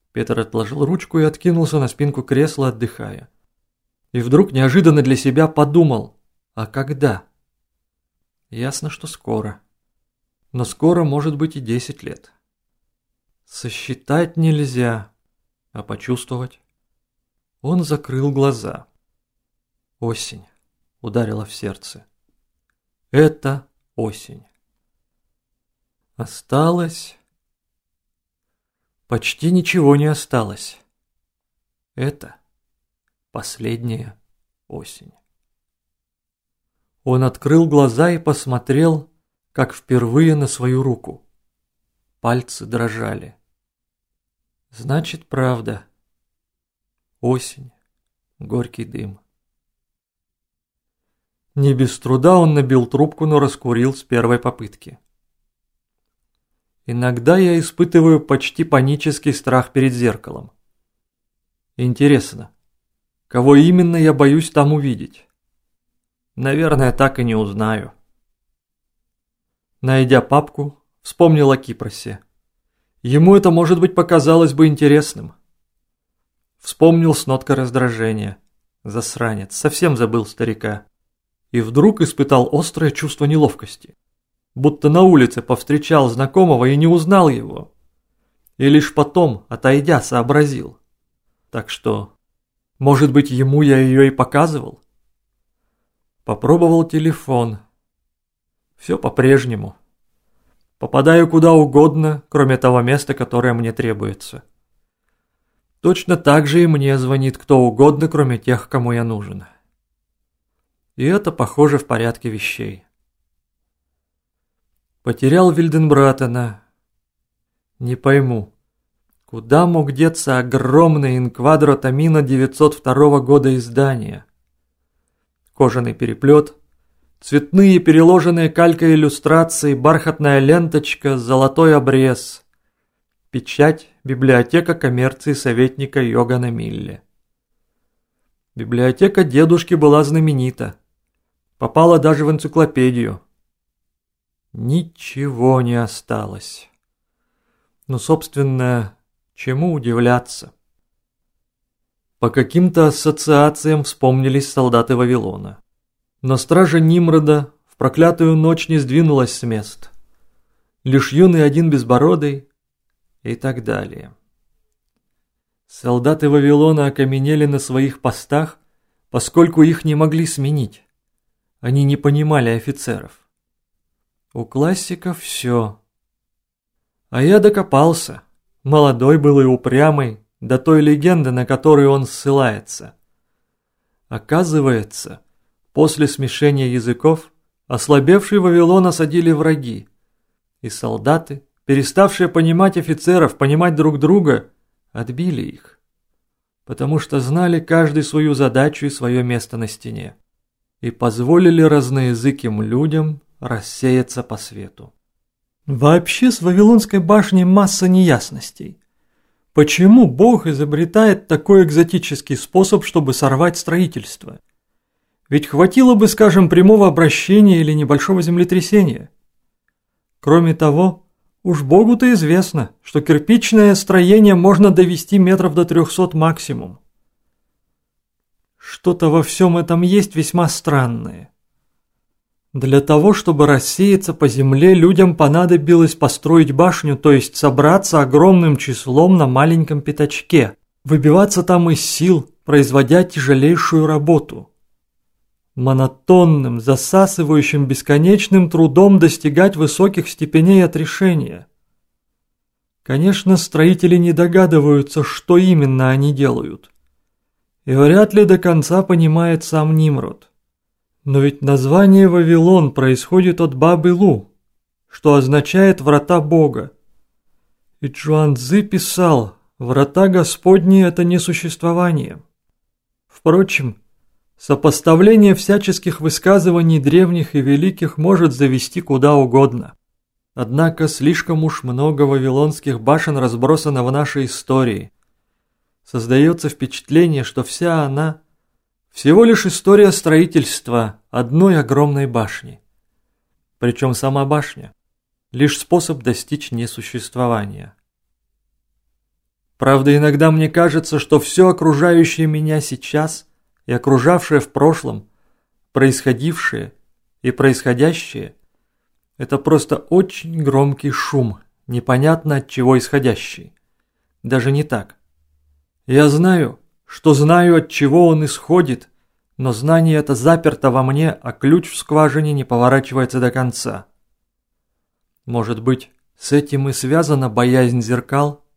Петр отложил ручку и откинулся на спинку кресла, отдыхая. И вдруг неожиданно для себя подумал: а когда? Ясно, что скоро. Но скоро может быть и 10 лет. Сосчитать нельзя, а почувствовать. Он закрыл глаза. Осень ударила в сердце. Это осень. Осталось... Почти ничего не осталось. Это последняя осень. Он открыл глаза и посмотрел, как впервые, на свою руку. Пальцы дрожали. Значит, правда. Осень, горький дым. Не без труда он набил трубку, но раскурил с первой попытки. Иногда я испытываю почти панический страх перед зеркалом. Интересно, кого именно я боюсь там увидеть? Наверное, так и не узнаю. Найдя папку, вспомнил о Кипросе. Ему это, может быть, показалось бы интересным. Вспомнил с ноткой раздражения. Засранец, совсем забыл старика. И вдруг испытал острое чувство неловкости. Будто на улице повстречал знакомого и не узнал его. И лишь потом, отойдя, сообразил. Так что, может быть, ему я ее и показывал? Попробовал телефон. Все по-прежнему. Попадаю куда угодно, кроме того места, которое мне требуется. Точно так же и мне звонит кто угодно, кроме тех, кому я нужен. И это, похоже, в порядке вещей. Потерял Вильденбратена. Не пойму, куда мог деться огромный Инквадро Томино 902 года издания? Кожаный переплет, цветные переложенные калькой иллюстрации, бархатная ленточка, золотой обрез. Печать «Библиотека коммерции советника Йогана Милле». Библиотека дедушки была знаменита. Попала даже в энциклопедию. Ничего не осталось. Но, собственно, чему удивляться? По каким-то ассоциациям вспомнились солдаты Вавилона. Но стража Нимрода в проклятую ночь не сдвинулась с мест. Лишь юный один безбородый и так далее. Солдаты Вавилона окаменели на своих постах, поскольку их не могли сменить. Они не понимали офицеров. У классиков все. А я докопался. Молодой был и упрямый, до той легенды, на которую он ссылается. Оказывается, после смешения языков, ослабевший Вавилон осадили враги. И солдаты, переставшие понимать офицеров, понимать друг друга, отбили их. Потому что знали каждый свою задачу и свое место на стене. И позволили разноязыким людям рассеяться по свету. Вообще с Вавилонской башней масса неясностей. Почему Бог изобретает такой экзотический способ, чтобы сорвать строительство? Ведь хватило бы, скажем, прямого обращения или небольшого землетрясения. Кроме того, уж Богу-то известно, что кирпичное строение можно довести метров до 300 максимум. Что-то во всем этом есть весьма странное. Для того, чтобы рассеяться по земле, людям понадобилось построить башню, то есть собраться огромным числом на маленьком пятачке, выбиваться там из сил, производя тяжелейшую работу. Монотонным, засасывающим бесконечным трудом достигать высоких степеней отрешения. Конечно, строители не догадываются, что именно они делают. И вряд ли до конца понимает сам Нимрод. Но ведь название Вавилон происходит от Баб-Илу, что означает «врата Бога». И Чжуанцзы писал: «Врата Господни – это не существование». Впрочем, сопоставление всяческих высказываний древних и великих может завести куда угодно. Однако слишком уж много вавилонских башен разбросано в нашей истории. Создается впечатление, что вся она – всего лишь история строительства одной огромной башни. Причем сама башня – лишь способ достичь несуществования. Правда, иногда мне кажется, что все окружающее меня сейчас и окружавшее в прошлом, происходившее и происходящее – это просто очень громкий шум, непонятно от чего исходящий. Даже не так. Я знаю, что знаю, от чего он исходит, но знание это заперто во мне, а ключ в скважине не поворачивается до конца. Может быть, с этим и связана боязнь зеркал?